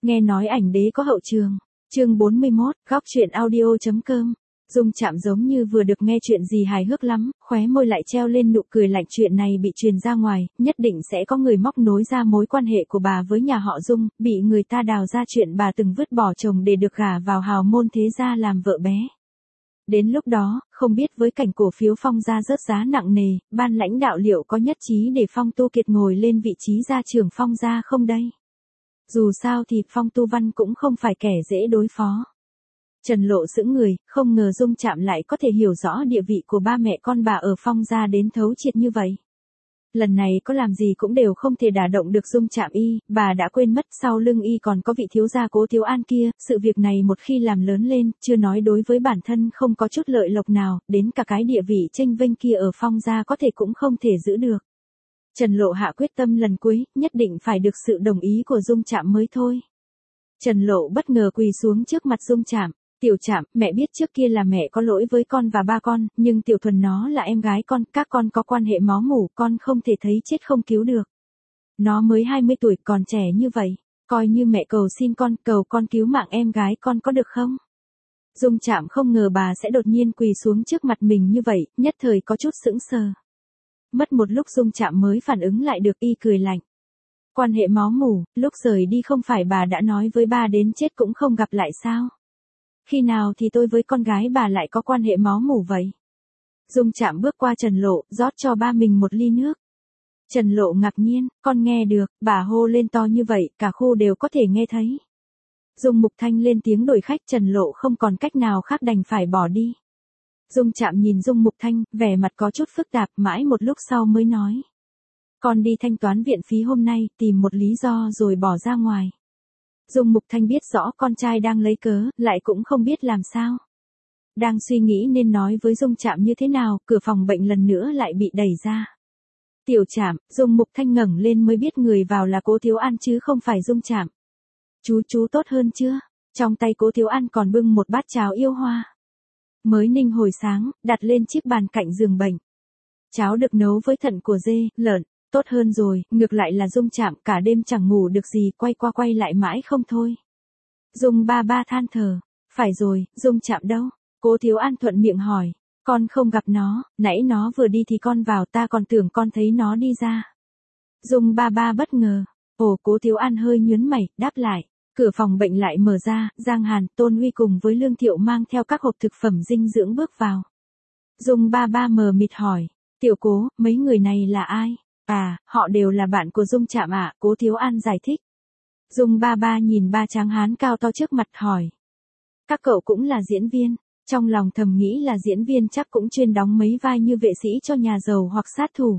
Nghe nói ảnh đế có hậu trường. Chương 41, góc truyện audio.com. Dung Trạm giống như vừa được nghe chuyện gì hài hước lắm, khóe môi lại treo lên nụ cười lạnh. Chuyện này bị truyền ra ngoài, nhất định sẽ có người móc nối ra mối quan hệ của bà với nhà họ Dung, bị người ta đào ra chuyện bà từng vứt bỏ chồng để được gả vào hào môn thế gia làm vợ bé. Đến lúc đó, không biết với cảnh cổ phiếu Phong gia rớt giá nặng nề, ban lãnh đạo liệu có nhất trí để Phong Tu Kiệt ngồi lên vị trí gia trưởng Phong gia không đây? Dù sao thì Phong Tu Văn cũng không phải kẻ dễ đối phó. Trần Lộ sững người, không ngờ Dung Trạm lại có thể hiểu rõ địa vị của ba mẹ con bà ở Phong gia đến thấu triệt như vậy. Lần này có làm gì cũng đều không thể đả động được Dung Trạm y, bà đã quên mất sau lưng y còn có vị thiếu gia Cố Thiếu An kia, sự việc này một khi làm lớn lên, chưa nói đối với bản thân không có chút lợi lộc nào, đến cả cái địa vị chênh vênh kia ở Phong gia có thể cũng không thể giữ được. Trần Lộ hạ quyết tâm lần cuối, nhất định phải được sự đồng ý của Dung Trạm mới thôi. Trần Lộ bất ngờ quỳ xuống trước mặt Dung Trạm. Tiểu Trạm, mẹ biết trước kia là mẹ có lỗi với con và ba con, nhưng Tiểu Thuần nó là em gái con, các con có quan hệ máu mủ, con không thể thấy chết không cứu được. Nó mới 20 tuổi còn trẻ như vậy, coi như mẹ cầu xin cầu con cứu mạng em gái con có được không? Dung Trạm không ngờ bà sẽ đột nhiên quỳ xuống trước mặt mình như vậy, nhất thời có chút sững sờ. Mất một lúc Dung Trạm mới phản ứng lại được, y cười lạnh. Quan hệ máu mủ, lúc rời đi không phải bà đã nói với ba đến chết cũng không gặp lại sao? Khi nào thì tôi với con gái bà lại có quan hệ máu mủ vậy? Dung Trạm bước qua Trần Lộ, rót cho ba mình một ly nước. Trần Lộ ngạc nhiên, con nghe được, bà hô lên to như vậy, cả khu đều có thể nghe thấy. Dung Mục Thanh lên tiếng đổi khách, Trần Lộ không còn cách nào khác đành phải bỏ đi. Dung Trạm nhìn Dung Mục Thanh, vẻ mặt có chút phức tạp, mãi một lúc sau mới nói. Con đi thanh toán viện phí hôm nay, tìm một lý do rồi bỏ ra ngoài. Dung Mục Thanh biết rõ con trai đang lấy cớ, lại cũng không biết làm sao. Đang suy nghĩ nên nói với Dung Trạm như thế nào, cửa phòng bệnh lần nữa lại bị đẩy ra. Tiểu Trạm, Dung Mục Thanh ngẩng lên mới biết người vào là Cố Thiếu An chứ không phải Dung Trạm. Chú tốt hơn chưa? Trong tay Cố Thiếu An còn bưng một bát cháo yêu hoa. Mới ninh hồi sáng, đặt lên chiếc bàn cạnh giường bệnh. Cháo được nấu với thận của dê, lợn. Tốt hơn rồi, ngược lại là Dung Trạm cả đêm chẳng ngủ được gì, quay qua quay lại mãi không thôi. Dung ba ba than thở. Phải rồi, Dung Trạm đâu? Cố Thiếu An thuận miệng hỏi. Con không gặp nó, nãy nó vừa đi thì con vào, ta còn tưởng con thấy nó đi ra. Dung ba ba bất ngờ. Ồ, Cố Thiếu An hơi nhướng mày, đáp lại. Cửa phòng bệnh lại mở ra, Giang Hàn, Tôn Huy cùng với Lương Thiệu mang theo các hộp thực phẩm dinh dưỡng bước vào. Dung ba ba mờ mịt hỏi. Tiểu Cố, mấy người này là ai? À, họ đều là bạn của Dung Trạm ạ, Cố Thiếu An giải thích. Dung ba ba nhìn ba tráng hán cao to trước mặt hỏi. Các cậu cũng là diễn viên, trong lòng thầm nghĩ là diễn viên chắc cũng chuyên đóng mấy vai như vệ sĩ cho nhà giàu hoặc sát thủ.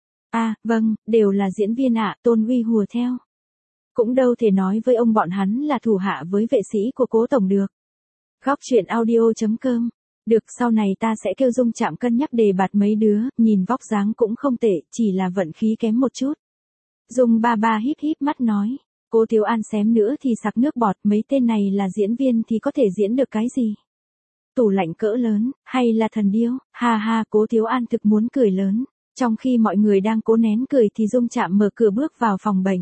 À, vâng, đều là diễn viên ạ, Tôn Huy hùa theo. Cũng đâu thể nói với ông bọn hắn là thủ hạ với vệ sĩ của Cố Tổng được. Góc truyện audio.com. Được, sau này ta sẽ kêu Dung Trạm cân nhắc đề bạt mấy đứa, nhìn vóc dáng cũng không tệ, chỉ là vận khí kém một chút. Dung ba ba híp híp mắt nói. Cố Thiếu An xém nữa thì sặc nước bọt, mấy tên này là diễn viên thì có thể diễn được cái gì? Tủ lạnh cỡ lớn, hay là thần điêu? Ha ha, Cố Thiếu An thực muốn cười lớn. Trong khi mọi người đang cố nén cười thì Dung Trạm mở cửa bước vào phòng bệnh.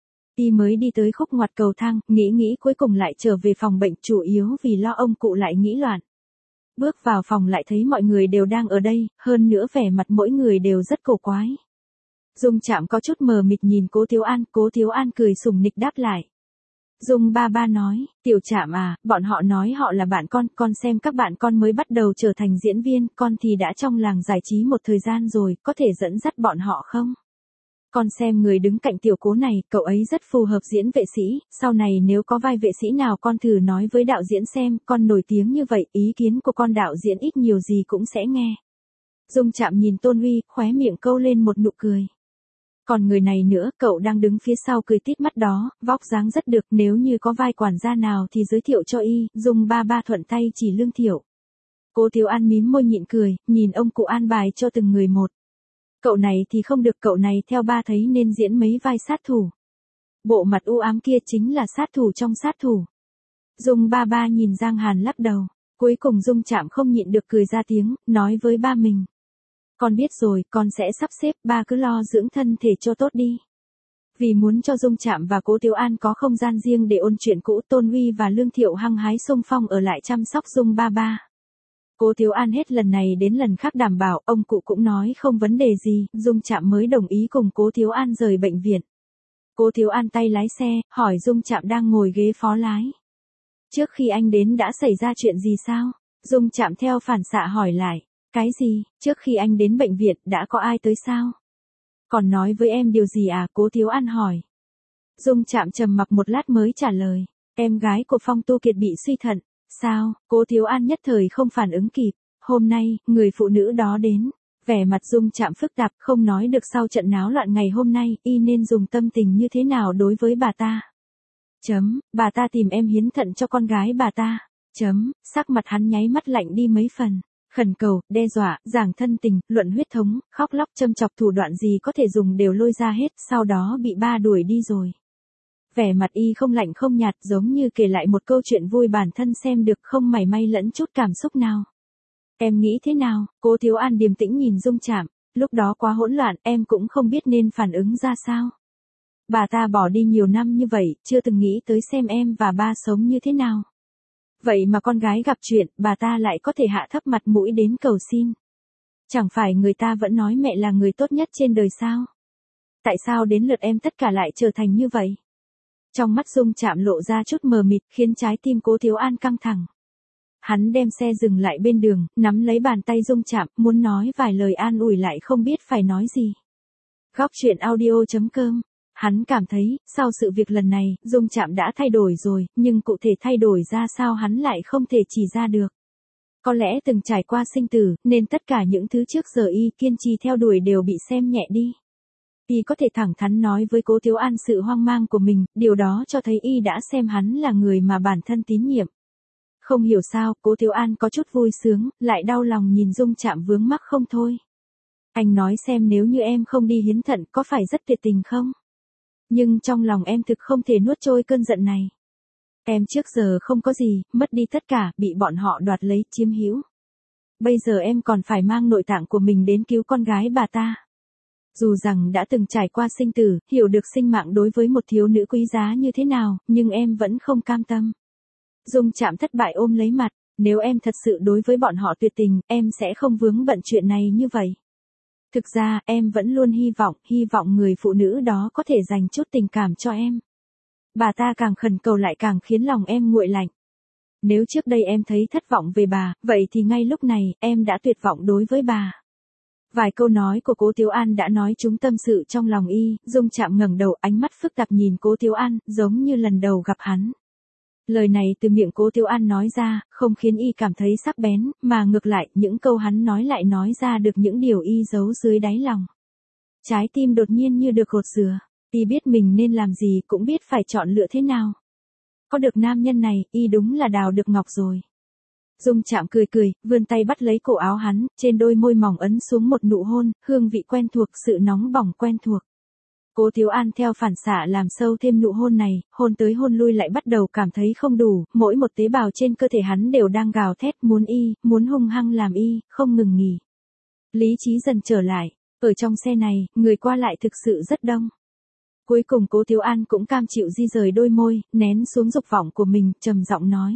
Y mới đi tới khúc ngoặt cầu thang, nghĩ cuối cùng lại trở về phòng bệnh, chủ yếu vì lo ông cụ lại nghĩ loạn. Bước vào phòng lại thấy mọi người đều đang ở đây, hơn nữa vẻ mặt mỗi người đều rất cổ quái. Dung Trạm có chút mờ mịt nhìn Cố Thiếu An cười sùng nịch đáp lại. Dung ba ba nói, Tiểu Trạm à, bọn họ nói họ là bạn con xem các bạn con mới bắt đầu trở thành diễn viên, con thì đã trong làng giải trí một thời gian rồi, có thể dẫn dắt bọn họ không? Con xem người đứng cạnh Tiểu Cố này, cậu ấy rất phù hợp diễn vệ sĩ, sau này nếu có vai vệ sĩ nào con thử nói với đạo diễn xem, con nổi tiếng như vậy, ý kiến của con đạo diễn ít nhiều gì cũng sẽ nghe. Dung Trạm nhìn Tôn Huy, khóe miệng câu lên một nụ cười. Còn người này nữa, cậu đang đứng phía sau cười tít mắt đó, vóc dáng rất được, nếu như có vai quản gia nào thì giới thiệu cho y, Dung ba ba thuận tay chỉ Lương Thiệu. Cố Thiếu An mím môi nhịn cười, nhìn ông cụ an bài cho từng người một. Cậu này thì không được, cậu này theo ba thấy nên diễn mấy vai sát thủ. Bộ mặt u ám kia chính là sát thủ trong sát thủ. Dung ba ba nhìn Giang Hàn lắc đầu. Cuối cùng Dung Trạm không nhịn được cười ra tiếng, nói với ba mình. Con biết rồi, con sẽ sắp xếp, ba cứ lo dưỡng thân thể cho tốt đi. Vì muốn cho Dung Trạm và Cố Thiếu An có không gian riêng để ôn chuyện cũ, Tôn Uy và Lương Thiệu hăng hái xung phong ở lại chăm sóc Dung ba ba. Cố Thiếu An hết lần này đến lần khác đảm bảo, ông cụ cũng nói không vấn đề gì, Dung Trạm mới đồng ý cùng Cố Thiếu An rời bệnh viện. Cố Thiếu An tay lái xe, hỏi Dung Trạm đang ngồi ghế phó lái. Trước khi anh đến đã xảy ra chuyện gì sao? Dung Trạm theo phản xạ hỏi lại. Cái gì, trước khi anh đến bệnh viện đã có ai tới sao? Còn nói với em điều gì à? Cố Thiếu An hỏi. Dung Trạm trầm mặc một lát mới trả lời. Em gái của Phong Tu Kiệt bị suy thận. Sao? Cố Thiếu An nhất thời không phản ứng kịp. Hôm nay, người phụ nữ đó đến. Vẻ mặt Dung Trạm phức tạp, không nói được sau trận náo loạn ngày hôm nay, y nên dùng tâm tình như thế nào đối với bà ta. Bà ta tìm em hiến thận cho con gái bà ta. Sắc mặt hắn nháy mắt lạnh đi mấy phần. Khẩn cầu, đe dọa, giảng thân tình, luận huyết thống, khóc lóc châm chọc thủ đoạn gì có thể dùng đều lôi ra hết, sau đó bị ba đuổi đi rồi. Vẻ mặt y không lạnh không nhạt, giống như kể lại một câu chuyện vui bản thân xem được, không mảy may lẫn chút cảm xúc nào. Em nghĩ thế nào? Cố Thiếu An điềm tĩnh nhìn Dung Trạm. Lúc đó quá hỗn loạn, em cũng không biết nên phản ứng ra sao. Bà ta bỏ đi nhiều năm như vậy, chưa từng nghĩ tới xem em và ba sống như thế nào. Vậy mà con gái gặp chuyện, bà ta lại có thể hạ thấp mặt mũi đến cầu xin. Chẳng phải người ta vẫn nói mẹ là người tốt nhất trên đời sao? Tại sao đến lượt em tất cả lại trở thành như vậy? Trong mắt Dung Trạm lộ ra chút mờ mịt, khiến trái tim Cố Thiếu An căng thẳng. Hắn đem xe dừng lại bên đường, nắm lấy bàn tay Dung Trạm, muốn nói vài lời an ủi lại không biết phải nói gì. Góc truyện audio.com. Hắn cảm thấy, sau sự việc lần này, Dung Trạm đã thay đổi rồi, nhưng cụ thể thay đổi ra sao hắn lại không thể chỉ ra được. Có lẽ từng trải qua sinh tử, nên tất cả những thứ trước giờ y kiên trì theo đuổi đều bị xem nhẹ đi. Y có thể thẳng thắn nói với Cố Thiếu An sự hoang mang của mình, điều đó cho thấy y đã xem hắn là người mà bản thân tín nhiệm. Không hiểu sao, Cố Thiếu An có chút vui sướng, lại đau lòng nhìn Dung Trạm vướng mắc không thôi. Anh nói xem nếu như em không đi hiến thận có phải rất tuyệt tình không? Nhưng trong lòng em thực không thể nuốt trôi cơn giận này. Em trước giờ không có gì, mất đi tất cả, bị bọn họ đoạt lấy, chiếm hữu. Bây giờ em còn phải mang nội tạng của mình đến cứu con gái bà ta. Dù rằng đã từng trải qua sinh tử, hiểu được sinh mạng đối với một thiếu nữ quý giá như thế nào, nhưng em vẫn không cam tâm. Dung Trạm thất bại ôm lấy mặt, nếu em thật sự đối với bọn họ tuyệt tình, em sẽ không vướng bận chuyện này như vậy. Thực ra, em vẫn luôn hy vọng người phụ nữ đó có thể dành chút tình cảm cho em. Bà ta càng khẩn cầu lại càng khiến lòng em nguội lạnh. Nếu trước đây em thấy thất vọng về bà, vậy thì ngay lúc này, em đã tuyệt vọng đối với bà. Vài câu nói của Cố Thiếu An đã nói trúng tâm sự trong lòng y, Dung Trạm ngẩng đầu, ánh mắt phức tạp nhìn Cố Thiếu An, giống như lần đầu gặp hắn. Lời này từ miệng Cố Thiếu An nói ra, không khiến y cảm thấy sắc bén, mà ngược lại, những câu hắn nói lại nói ra được những điều y giấu dưới đáy lòng. Trái tim đột nhiên như được gột rửa, y biết mình nên làm gì, cũng biết phải chọn lựa thế nào. Có được nam nhân này, y đúng là đào được ngọc rồi. Dung Trạm cười cười, vươn tay bắt lấy cổ áo hắn, trên đôi môi mỏng ấn xuống một nụ hôn, hương vị quen thuộc, sự nóng bỏng quen thuộc. Cố Thiếu An theo phản xạ làm sâu thêm nụ hôn này, hôn tới hôn lui lại bắt đầu cảm thấy không đủ, mỗi một tế bào trên cơ thể hắn đều đang gào thét muốn hung hăng làm y, không ngừng nghỉ. Lý trí dần trở lại, ở trong xe này, người qua lại thực sự rất đông. Cuối cùng Cố Thiếu An cũng cam chịu di rời đôi môi, nén xuống dục vọng của mình, trầm giọng nói.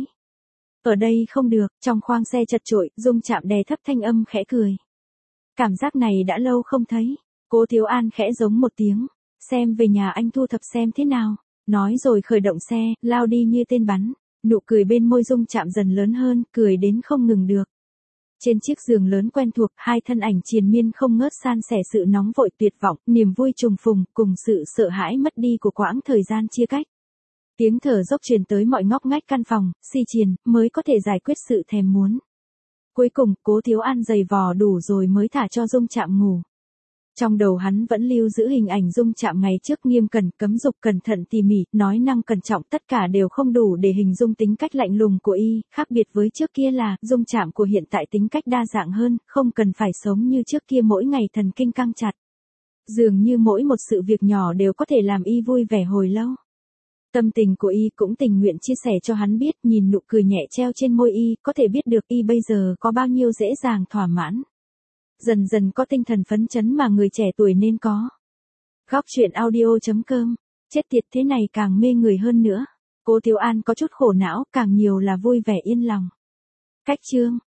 Ở đây không được, trong khoang xe chật chội, Dung Trạm đè thấp thanh âm khẽ cười. Cảm giác này đã lâu không thấy. Cố Thiếu An khẽ giống một tiếng. Xem về nhà anh thu thập xem thế nào. Nói rồi khởi động xe, lao đi như tên bắn. Nụ cười bên môi Dung Trạm dần lớn hơn, cười đến không ngừng được. Trên chiếc giường lớn quen thuộc, hai thân ảnh triền miên không ngớt san sẻ sự nóng vội tuyệt vọng, niềm vui trùng phùng, cùng sự sợ hãi mất đi của quãng thời gian chia cách. Tiếng thở dốc truyền tới mọi ngóc ngách căn phòng, si triền, mới có thể giải quyết sự thèm muốn. Cuối cùng, Cố Thiếu An giày vò đủ rồi mới thả cho Dung Trạm ngủ. Trong đầu hắn vẫn lưu giữ hình ảnh Dung Trạm ngày trước nghiêm cẩn, cấm dục, cẩn thận tỉ mỉ, nói năng cẩn trọng, tất cả đều không đủ để hình dung tính cách lạnh lùng của y, khác biệt với trước kia là, Dung Trạm của hiện tại tính cách đa dạng hơn, không cần phải sống như trước kia mỗi ngày thần kinh căng chặt. Dường như mỗi một sự việc nhỏ đều có thể làm y vui vẻ hồi lâu. Tâm tình của y cũng tình nguyện chia sẻ cho hắn biết, nhìn nụ cười nhẹ treo trên môi y, có thể biết được y bây giờ có bao nhiêu dễ dàng thỏa mãn. Dần dần có tinh thần phấn chấn mà người trẻ tuổi nên có. Góc chuyện audio.com. Chết tiệt, thế này càng mê người hơn nữa. Cô Tiểu An có chút khổ não, càng nhiều là vui vẻ yên lòng. Cách chương.